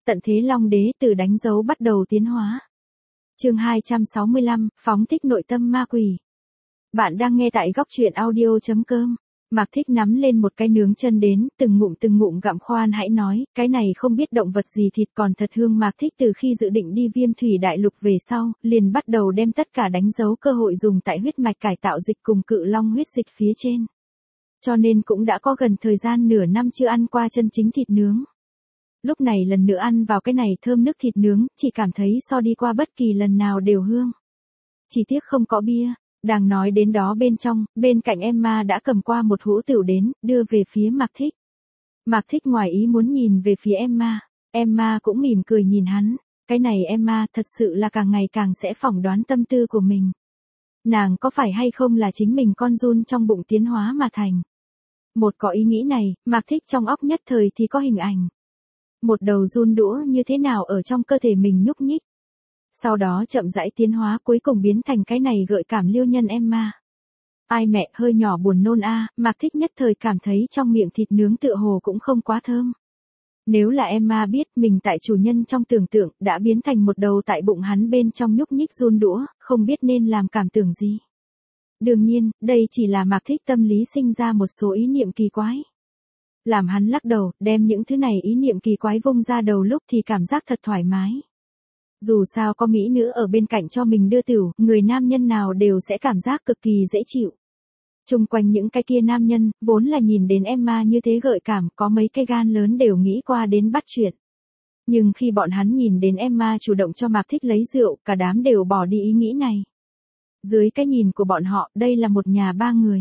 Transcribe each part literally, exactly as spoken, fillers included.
Tận thế Long Đế từ đánh dấu bắt đầu tiến hóa. Chương hai trăm sáu mươi lăm, phóng thích nội tâm ma quỷ. Bạn đang nghe tại góc truyện audio chấm com. Mạc Thích nắm lên một cái nướng chân đến, từng ngụm từng ngụm gặm. Khoan hãy nói, cái này không biết động vật gì thịt còn thật hương. Mạc Thích từ khi dự định đi Viêm Thủy Đại Lục về sau, liền bắt đầu đem tất cả đánh dấu cơ hội dùng tại huyết mạch cải tạo dịch cùng cự long huyết dịch phía trên. Cho nên cũng đã có gần thời gian nửa năm chưa ăn qua chân chính thịt nướng. Lúc này lần nữa ăn vào cái này thơm nước thịt nướng, chỉ cảm thấy so đi qua bất kỳ lần nào đều hương. Chỉ tiếc không có bia. Đang nói đến đó bên trong, bên cạnh Emma đã cầm qua một hũ tửu đến, đưa về phía Mạc Thích. Mạc Thích ngoài ý muốn nhìn về phía Emma. Emma cũng mỉm cười nhìn hắn. Cái này Emma thật sự là càng ngày càng sẽ phỏng đoán tâm tư của mình. Nàng có phải hay không là chính mình con giun trong bụng tiến hóa mà thành. Một có ý nghĩ này, Mạc Thích trong óc nhất thời thì có hình ảnh. Một đầu giun đũa như thế nào ở trong cơ thể mình nhúc nhích. Sau đó chậm rãi tiến hóa cuối cùng biến thành cái này gợi cảm liêu nhân Emma. Ai mẹ hơi nhỏ buồn nôn a, à, Mạc Thích nhất thời cảm thấy trong miệng thịt nướng tựa hồ cũng không quá thơm. Nếu là Emma biết mình tại chủ nhân trong tưởng tượng đã biến thành một đầu tại bụng hắn bên trong nhúc nhích giun đũa, không biết nên làm cảm tưởng gì. Đương nhiên, đây chỉ là Mạc Thích tâm lý sinh ra một số ý niệm kỳ quái. Làm hắn lắc đầu, đem những thứ này ý niệm kỳ quái vung ra đầu lúc thì cảm giác thật thoải mái. Dù sao có mỹ nữ ở bên cạnh cho mình đưa tửu, người nam nhân nào đều sẽ cảm giác cực kỳ dễ chịu. Chung quanh những cái kia nam nhân, vốn là nhìn đến Emma như thế gợi cảm, có mấy cái gan lớn đều nghĩ qua đến bắt chuyện. Nhưng khi bọn hắn nhìn đến Emma chủ động cho Mạc Thích lấy rượu, cả đám đều bỏ đi ý nghĩ này. Dưới cái nhìn của bọn họ, đây là một nhà ba người.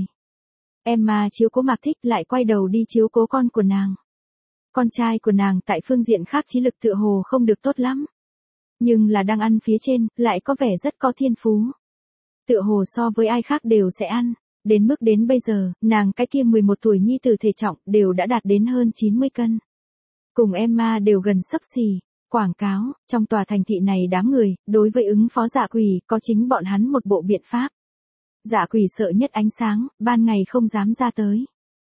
Emma chiếu cố Mạc Thích lại quay đầu đi chiếu cố con của nàng. Con trai của nàng tại phương diện khác trí lực tựa hồ không được tốt lắm. Nhưng là đang ăn phía trên, lại có vẻ rất có thiên phú. Tựa hồ so với ai khác đều sẽ ăn. Đến mức đến bây giờ, nàng cái kia mười một tuổi nhi tử thể trọng đều đã đạt đến hơn chín mươi cân. Cùng Emma đều gần xấp xì. Quảng cáo, trong tòa thành thị này đám người, đối với ứng phó dạ quỷ, có chính bọn hắn một bộ biện pháp. Dạ quỷ sợ nhất ánh sáng, ban ngày không dám ra tới.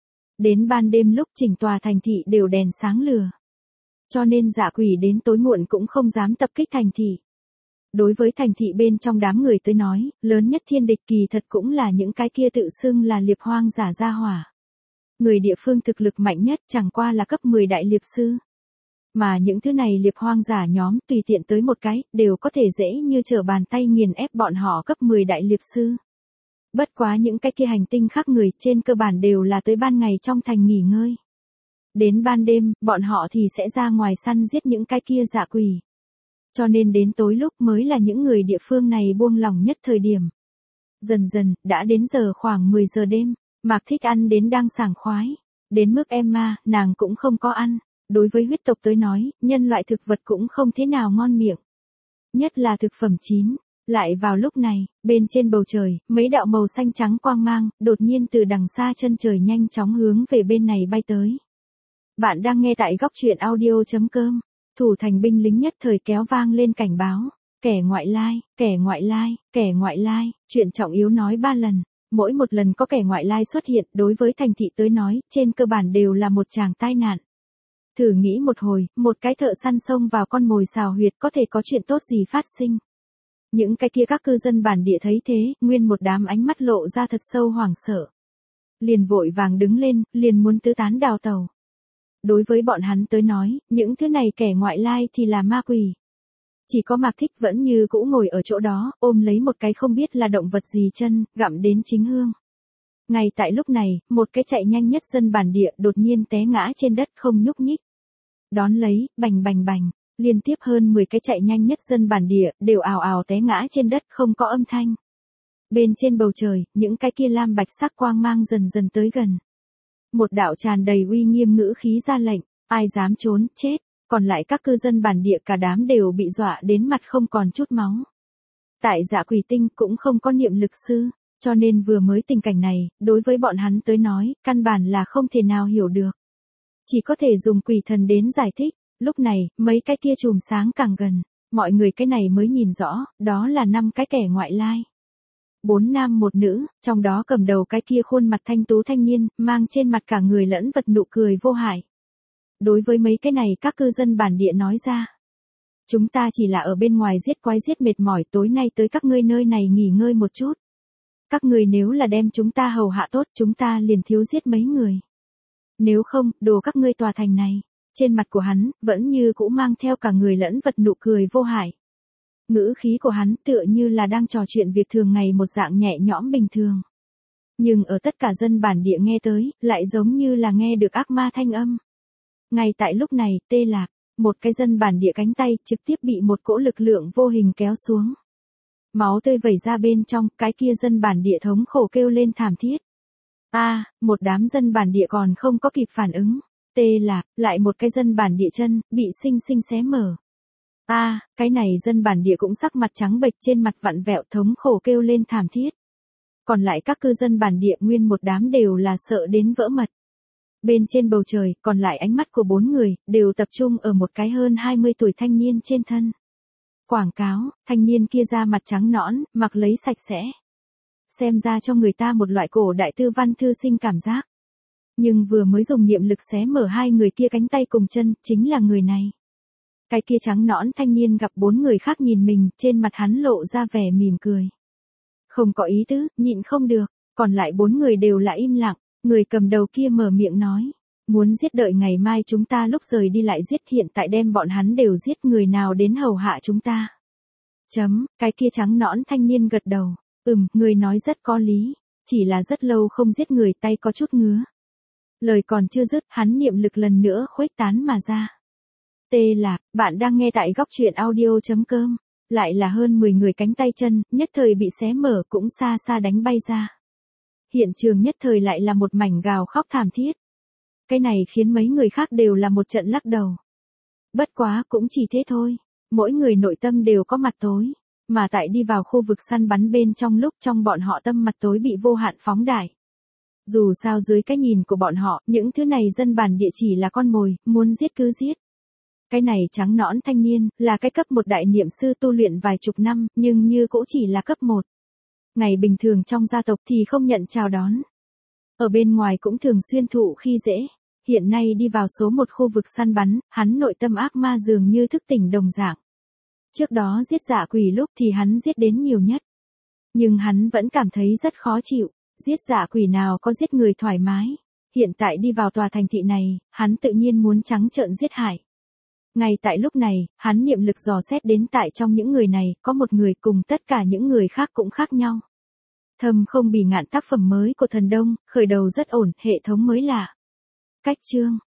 Đến ban đêm lúc chỉnh tòa thành thị đều đèn sáng lừa. Cho nên dạ quỷ đến tối muộn cũng không dám tập kích thành thị. Đối với thành thị bên trong đám người tới nói, lớn nhất thiên địch kỳ thật cũng là những cái kia tự xưng là liệp hoang giả gia hỏa. Người địa phương thực lực mạnh nhất chẳng qua là cấp mười đại liệp sư. Mà những thứ này liệp hoang giả nhóm tùy tiện tới một cái, đều có thể dễ như trở bàn tay nghiền ép bọn họ cấp mười đại liệp sư. Bất quá những cái kia hành tinh khác người trên cơ bản đều là tới ban ngày trong thành nghỉ ngơi. Đến ban đêm, bọn họ thì sẽ ra ngoài săn giết những cái kia dạ quỷ. Cho nên đến tối lúc mới là những người địa phương này buông lỏng nhất thời điểm. Dần dần, đã đến giờ khoảng mười giờ đêm, Mạc Thích ăn đến đang sảng khoái. Đến mức Emma, nàng cũng không có ăn. Đối với huyết tộc tới nói, nhân loại thực vật cũng không thế nào ngon miệng. Nhất là thực phẩm chín. Lại vào lúc này, bên trên bầu trời, mấy đạo màu xanh trắng quang mang, đột nhiên từ đằng xa chân trời nhanh chóng hướng về bên này bay tới. Bạn đang nghe tại góc truyện audio chấm com. Thủ thành binh lính nhất thời kéo vang lên cảnh báo. Kẻ ngoại lai, kẻ ngoại lai, kẻ ngoại lai, chuyện trọng yếu nói ba lần. Mỗi một lần có kẻ ngoại lai xuất hiện đối với thành thị tới nói, trên cơ bản đều là một tràng tai nạn. Thử nghĩ một hồi, một cái thợ săn xông vào con mồi xào huyệt có thể có chuyện tốt gì phát sinh. Những cái kia các cư dân bản địa thấy thế, nguyên một đám ánh mắt lộ ra thật sâu hoảng sợ. Liền vội vàng đứng lên, liền muốn tứ tán đào tàu. Đối với bọn hắn tới nói, những thứ này kẻ ngoại lai thì là ma quỷ. Chỉ có Mạc Thích vẫn như cũ ngồi ở chỗ đó, ôm lấy một cái không biết là động vật gì chân, gặm đến chính hương. Ngay tại lúc này, một cái chạy nhanh nhất dân bản địa đột nhiên té ngã trên đất không nhúc nhích. Đón lấy, bành bành bành, liên tiếp hơn mười cái chạy nhanh nhất dân bản địa, đều ào ào té ngã trên đất không có âm thanh. Bên trên bầu trời, những cái kia lam bạch sắc quang mang dần dần tới gần. Một đạo tràn đầy uy nghiêm ngữ khí ra lệnh, ai dám trốn, chết. Còn lại các cư dân bản địa cả đám đều bị dọa đến mặt không còn chút máu. Tại dạ quỷ tinh cũng không có niệm lực sư, cho nên vừa mới tình cảnh này, đối với bọn hắn tới nói, căn bản là không thể nào hiểu được. Chỉ có thể dùng quỷ thần đến giải thích. Lúc này, mấy cái kia chùm sáng càng gần, mọi người cái này mới nhìn rõ, đó là năm cái kẻ ngoại lai. Bốn nam một nữ, trong đó cầm đầu cái kia khuôn mặt thanh tú thanh niên, mang trên mặt cả người lẫn vật nụ cười vô hại. đối với mấy cái này các cư dân bản địa nói ra. Chúng ta chỉ là ở bên ngoài giết quái giết mệt mỏi, tối nay tới các ngươi nơi này nghỉ ngơi một chút. Các người nếu là đem chúng ta hầu hạ tốt, chúng ta liền thiếu giết mấy người. Nếu không, đồ các ngươi tòa thành này. Trên mặt của hắn, vẫn như cũ mang theo cả người lẫn vật nụ cười vô hại. Ngữ khí của hắn tựa như là đang trò chuyện việc thường ngày một dạng nhẹ nhõm bình thường. Nhưng ở tất cả dân bản địa nghe tới, lại giống như là nghe được ác ma thanh âm. Ngay tại lúc này, Tê Lạc, một cái dân bản địa cánh tay trực tiếp bị một cỗ lực lượng vô hình kéo xuống. Máu tươi vẩy ra bên trong, cái kia dân bản địa thống khổ kêu lên thảm thiết. A, à, một đám dân bản địa còn không có kịp phản ứng. Tê Lạc, lại một cái dân bản địa chân, bị xinh xinh xé mở. A, à, cái này dân bản địa cũng sắc mặt trắng bệch, trên mặt vặn vẹo thống khổ kêu lên thảm thiết. Còn lại các cư dân bản địa nguyên một đám đều là sợ đến vỡ mật. Bên trên bầu trời, còn lại ánh mắt của bốn người, đều tập trung ở một cái hơn hai mươi tuổi thanh niên trên thân. Quảng cáo, thanh niên kia da mặt trắng nõn, mặc lấy sạch sẽ. Xem ra cho người ta một loại cổ đại tư văn thư sinh cảm giác. Nhưng vừa mới dùng niệm lực xé mở hai người kia cánh tay cùng chân, chính là người này. Cái kia trắng nõn thanh niên gặp bốn người khác nhìn mình, trên mặt hắn lộ ra vẻ mỉm cười. Không có ý tứ, nhịn không được, còn lại bốn người đều là im lặng, người cầm đầu kia mở miệng nói. Muốn giết đợi ngày mai chúng ta lúc rời đi lại giết, hiện tại đem bọn hắn đều giết, người nào đến hầu hạ chúng ta. Chấm, cái kia trắng nõn thanh niên gật đầu, ừm, người nói rất có lý, chỉ là rất lâu không giết người, tay có chút ngứa. Lời còn chưa dứt, hắn niệm lực lần nữa khuếch tán mà ra. Tê Lạc, bạn đang nghe tại góc truyện audio chấm com, lại là hơn mười người cánh tay chân, nhất thời bị xé mở cũng xa xa đánh bay ra. Hiện trường nhất thời lại là một mảnh gào khóc thảm thiết. Cái này khiến mấy người khác đều là một trận lắc đầu. Bất quá cũng chỉ thế thôi, mỗi người nội tâm đều có mặt tối, mà tại đi vào khu vực săn bắn bên trong lúc trong bọn họ tâm mặt tối bị vô hạn phóng đại. Dù sao dưới cái nhìn của bọn họ, những thứ này dân bản địa chỉ là con mồi, muốn giết cứ giết. Cái này trắng nõn thanh niên, là cái cấp một đại niệm sư tu luyện vài chục năm, nhưng như cũng chỉ là cấp một. Ngày bình thường trong gia tộc thì không nhận chào đón. Ở bên ngoài cũng thường xuyên thụ khi dễ. Hiện nay đi vào số một khu vực săn bắn, hắn nội tâm ác ma dường như thức tỉnh đồng dạng. Trước đó giết dạ quỷ lúc thì hắn giết đến nhiều nhất. Nhưng hắn vẫn cảm thấy rất khó chịu, giết dạ quỷ nào có giết người thoải mái. Hiện tại đi vào tòa thành thị này, hắn tự nhiên muốn trắng trợn giết hại. Ngay tại lúc này, hắn niệm lực dò xét đến tại trong những người này, có một người cùng tất cả những người khác cũng khác nhau. Thâm không bỉ ngạn tác phẩm mới của thần Đông, khởi đầu rất ổn, hệ thống mới lạ. Cách chương